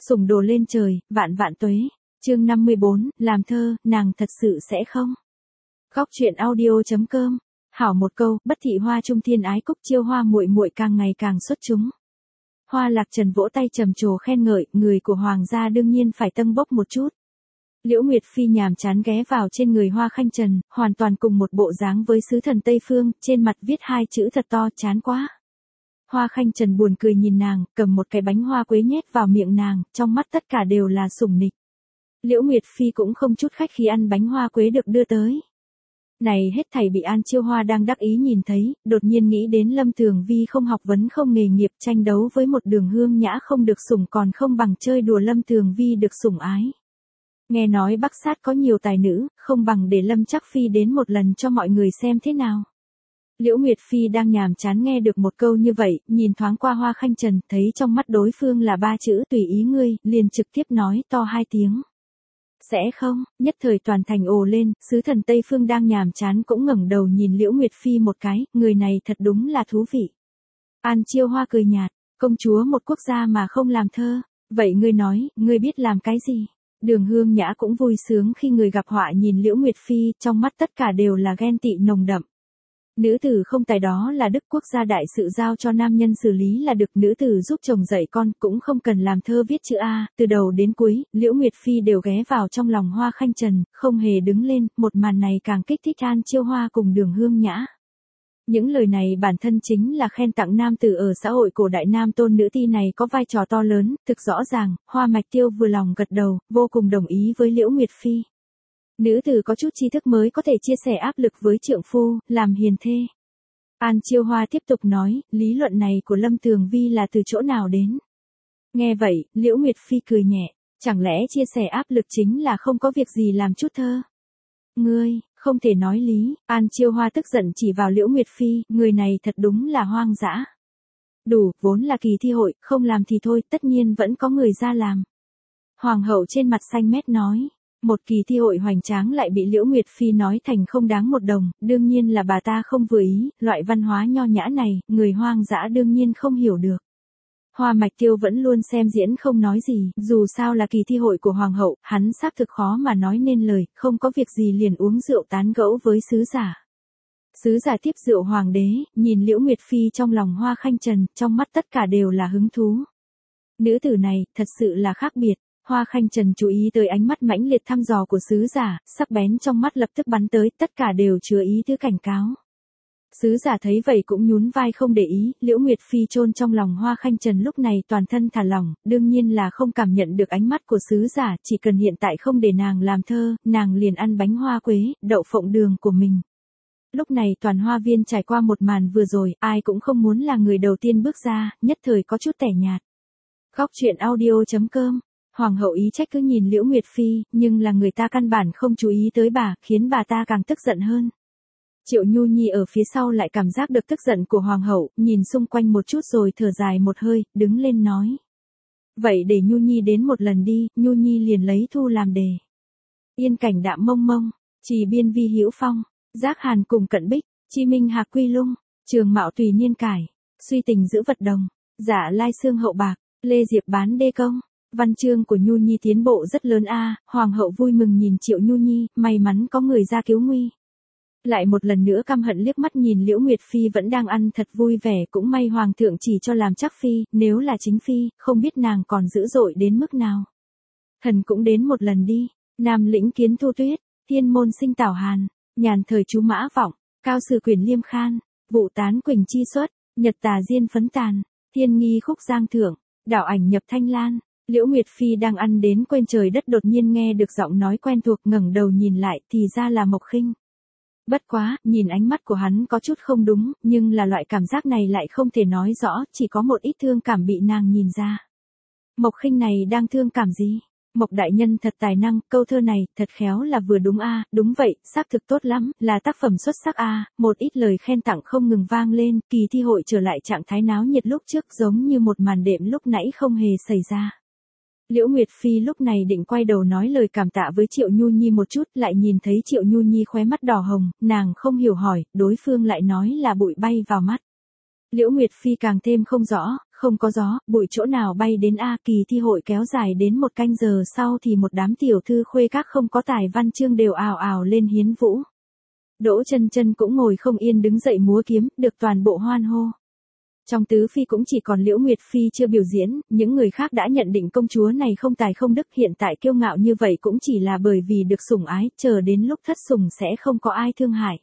Sủng đồ lên trời, vạn vạn tuế. Chương 54, làm thơ, nàng thật sự sẽ không. Góc truyện audio.com. Hảo một câu, bất thị hoa trung thiên ái cúc chiêu hoa muội muội càng ngày càng xuất chúng. Hoa Lạc Trần vỗ tay trầm trồ khen ngợi, người của hoàng gia đương nhiên phải tâng bốc một chút. Liễu Nguyệt Phi nhàm chán ghé vào trên người Hoa Khanh Trần, hoàn toàn cùng một bộ dáng với sứ thần Tây Phương, trên mặt viết hai chữ thật to, chán quá. Hoa Khanh Trần buồn cười nhìn nàng, cầm một cái bánh hoa quế nhét vào miệng nàng, trong mắt tất cả đều là sủng nịch. Liễu Nguyệt Phi cũng không chút khách khí ăn bánh hoa quế được đưa tới. Này hết thảy bị An Chiêu Hoa đang đắc ý nhìn thấy, đột nhiên nghĩ đến Lâm Thường Vi không học vấn không nghề nghiệp tranh đấu với một Đường Hương Nhã không được sủng còn không bằng chơi đùa Lâm Thường Vi được sủng ái. Nghe nói Bắc Sát có nhiều tài nữ, không bằng để Lâm Trắc Phi đến một lần cho mọi người xem thế nào. Liễu Nguyệt Phi đang nhàm chán nghe được một câu như vậy, nhìn thoáng qua Hoa Khanh Trần, thấy trong mắt đối phương là ba chữ tùy ý ngươi, liền trực tiếp nói to hai tiếng. Sẽ không, nhất thời toàn thành ồ lên, sứ thần Tây Phương đang nhàm chán cũng ngẩng đầu nhìn Liễu Nguyệt Phi một cái, người này thật đúng là thú vị. An Chiêu Hoa cười nhạt, công chúa một quốc gia mà không làm thơ, vậy ngươi nói, ngươi biết làm cái gì? Đường Hương Nhã cũng vui sướng khi người gặp họa nhìn Liễu Nguyệt Phi, trong mắt tất cả đều là ghen tị nồng đậm. Nữ tử không tài đó là đức, quốc gia đại sự giao cho nam nhân xử lý là được, nữ tử giúp chồng dạy con cũng không cần làm thơ viết chữ A, từ đầu đến cuối, Liễu Nguyệt Phi đều ghé vào trong lòng Hoa Khanh Trần, không hề đứng lên, một màn này càng kích thích An Chiêu Hoa cùng Đường Hương Nhã. Những lời này bản thân chính là khen tặng nam tử ở xã hội cổ đại, nam tôn nữ ti này có vai trò to lớn, thực rõ ràng, Hoa Mạch Tiêu vừa lòng gật đầu, vô cùng đồng ý với Liễu Nguyệt Phi. Nữ tử có chút tri thức mới có thể chia sẻ áp lực với trượng phu, làm hiền thê. An Chiêu Hoa tiếp tục nói, lý luận này của Lâm Thường Vi là từ chỗ nào đến? Nghe vậy, Liễu Nguyệt Phi cười nhẹ, chẳng lẽ chia sẻ áp lực chính là không có việc gì làm chút thơ? Ngươi, không thể nói lý, An Chiêu Hoa tức giận chỉ vào Liễu Nguyệt Phi, người này thật đúng là hoang dã. Đủ, vốn là kỳ thi hội, không làm thì thôi, tất nhiên vẫn có người ra làm. Hoàng hậu trên mặt xanh mét nói. Một kỳ thi hội hoành tráng lại bị Liễu Nguyệt Phi nói thành không đáng một đồng, đương nhiên là bà ta không vừa ý, loại văn hóa nho nhã này, người hoang dã đương nhiên không hiểu được. Hoa Mạch Tiêu vẫn luôn xem diễn không nói gì, dù sao là kỳ thi hội của Hoàng hậu, hắn xác thực khó mà nói nên lời, không có việc gì liền uống rượu tán gẫu với sứ giả. Sứ giả tiếp rượu hoàng đế, nhìn Liễu Nguyệt Phi trong lòng Hoa Khanh Trần, trong mắt tất cả đều là hứng thú. Nữ tử này, thật sự là khác biệt. Hoa Khanh Trần chú ý tới ánh mắt mãnh liệt thăm dò của sứ giả, sắc bén trong mắt lập tức bắn tới, tất cả đều chứa ý tứ cảnh cáo. Sứ giả thấy vậy cũng nhún vai không để ý, Liễu Nguyệt Phi chôn trong lòng Hoa Khanh Trần lúc này toàn thân thả lỏng, đương nhiên là không cảm nhận được ánh mắt của sứ giả, chỉ cần hiện tại không để nàng làm thơ, nàng liền ăn bánh hoa quế, đậu phộng đường của mình. Lúc này toàn hoa viên trải qua một màn vừa rồi, ai cũng không muốn là người đầu tiên bước ra, nhất thời có chút tẻ nhạt. Góc truyện audio.com. Hoàng hậu ý trách cứ nhìn Liễu Nguyệt Phi, nhưng là người ta căn bản không chú ý tới bà, khiến bà ta càng tức giận hơn. Triệu Nhu Nhi ở phía sau lại cảm giác được tức giận của Hoàng hậu, nhìn xung quanh một chút rồi thở dài một hơi, đứng lên nói. Vậy để Nhu Nhi đến một lần đi, Nhu Nhi liền lấy thu làm đề. Yên cảnh đạm mông mông, Trì Biên Vi Hữu Phong, Giác Hàn cùng Cận Bích, Chi Minh Hạc Quy Lung, Trường Mạo Tùy Niên Cải, Suy Tình Giữ Vật Đồng, Dạ Lai Xương Hậu Bạc, Lê Diệp Bán Đê Công. Văn chương của Nhu Nhi tiến bộ rất lớn a. Hoàng hậu vui mừng nhìn Triệu Nhu Nhi, may mắn có người ra cứu nguy. Lại một lần nữa căm hận liếc mắt nhìn Liễu Nguyệt Phi vẫn đang ăn thật vui vẻ, cũng may Hoàng thượng chỉ cho làm Trắc Phi, nếu là chính Phi, không biết nàng còn dữ dội đến mức nào. Thần cũng đến một lần đi, Nam Lĩnh Kiến Thu Tuyết, Thiên Môn Sinh Tảo Hàn, Nhàn Thời Chú Mã Vọng, Cao Sử Quyền Liêm Khan, Vụ Tán Quỳnh Chi Xuất, Nhật Tà Diên Phấn Tàn, Thiên Nghi Khúc Giang Thượng, Đảo Ảnh Nhập Thanh Lan. Liễu Nguyệt Phi đang ăn đến quên trời đất đột nhiên nghe được giọng nói quen thuộc, ngẩng đầu nhìn lại thì ra là Mộc Khinh. Bất quá, nhìn ánh mắt của hắn có chút không đúng, nhưng là loại cảm giác này lại không thể nói rõ, chỉ có một ít thương cảm bị nàng nhìn ra. Mộc Khinh này đang thương cảm gì? Mộc đại nhân thật tài năng, câu thơ này, thật khéo là vừa đúng a, đúng vậy, xác thực tốt lắm, là tác phẩm xuất sắc a. Một ít lời khen tặng không ngừng vang lên, kỳ thi hội trở lại trạng thái náo nhiệt lúc trước giống như một màn đệm lúc nãy không hề xảy ra. Liễu Nguyệt Phi lúc này định quay đầu nói lời cảm tạ với Triệu Nhu Nhi một chút, lại nhìn thấy Triệu Nhu Nhi khóe mắt đỏ hồng, nàng không hiểu hỏi, đối phương lại nói là bụi bay vào mắt. Liễu Nguyệt Phi càng thêm không rõ, Không có gió, bụi chỗ nào bay đến a, kỳ thi hội kéo dài đến 1 canh giờ sau thì một đám tiểu thư khuê các không có tài văn chương đều ào ào lên hiến vũ. Đỗ Chân Chân cũng ngồi không yên đứng dậy múa kiếm, được toàn bộ hoan hô. Trong tứ phi cũng chỉ còn Liễu Nguyệt Phi chưa biểu diễn, những người khác đã nhận định công chúa này không tài không đức, hiện tại kiêu ngạo như vậy cũng chỉ là bởi vì được sủng ái, chờ đến lúc thất sủng sẽ không có ai thương hại.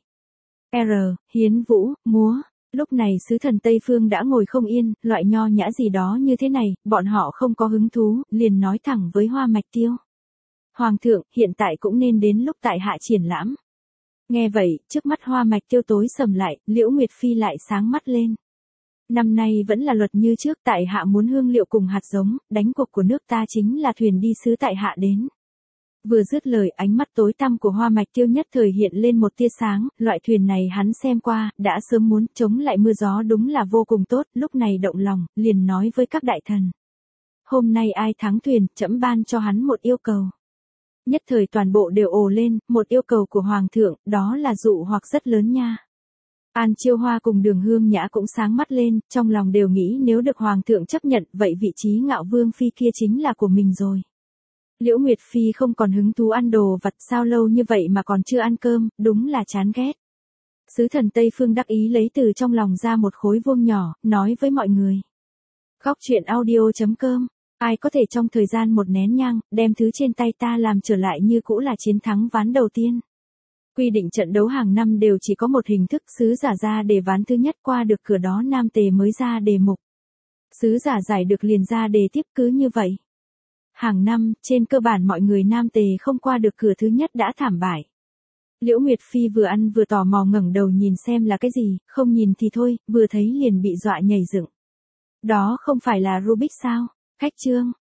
Hiến vũ, múa. Lúc này sứ thần Tây Phương đã ngồi không yên, loại nho nhã gì đó như thế này, bọn họ không có hứng thú, liền nói thẳng với Hoa Mạch Tiêu. Hoàng thượng, hiện tại cũng nên đến lúc tại hạ triển lãm. Nghe vậy, trước mắt Hoa Mạch Tiêu tối sầm lại, Liễu Nguyệt Phi lại sáng mắt lên. Năm nay vẫn là luật như trước, tại hạ muốn hương liệu cùng hạt giống, đánh cuộc của nước ta chính là thuyền đi sứ tại hạ đến. Vừa dứt lời, ánh mắt tối tăm của Hoa Mạch Tiêu nhất thời hiện lên một tia sáng, loại thuyền này hắn xem qua, đã sớm muốn chống lại mưa gió đúng là vô cùng tốt, lúc này động lòng, liền nói với các đại thần. Hôm nay ai thắng thuyền, trẫm ban cho hắn một yêu cầu. Nhất thời toàn bộ đều ồ lên, một yêu cầu của Hoàng thượng, đó là dụ hoặc rất lớn nha. An Chiêu Hoa cùng Đường Hương Nhã cũng sáng mắt lên, trong lòng đều nghĩ nếu được Hoàng thượng chấp nhận, vậy vị trí ngạo vương phi kia chính là của mình rồi. Liễu Nguyệt Phi không còn hứng thú ăn đồ vặt, sao lâu như vậy mà còn chưa ăn cơm, đúng là chán ghét. Sứ thần Tây Phương đắc ý lấy từ trong lòng ra một khối vuông nhỏ, nói với mọi người. Góc truyện audio.com, ai có thể trong thời gian một nén nhang, đem thứ trên tay ta làm trở lại như cũ là chiến thắng ván đầu tiên. Quy định trận đấu hàng năm đều chỉ có một hình thức, sứ giả ra đề ván thứ nhất qua được cửa đó nam tề mới ra đề mục. Sứ giả giải được liền ra đề tiếp, cứ như vậy. Hàng năm, trên cơ bản mọi người nam tề không qua được cửa thứ nhất đã thảm bại. Liễu Nguyệt Phi vừa ăn vừa tò mò ngẩng đầu nhìn xem là cái gì, không nhìn thì thôi, vừa thấy liền bị dọa nhảy dựng. Đó không phải là Rubik sao? Khách trương,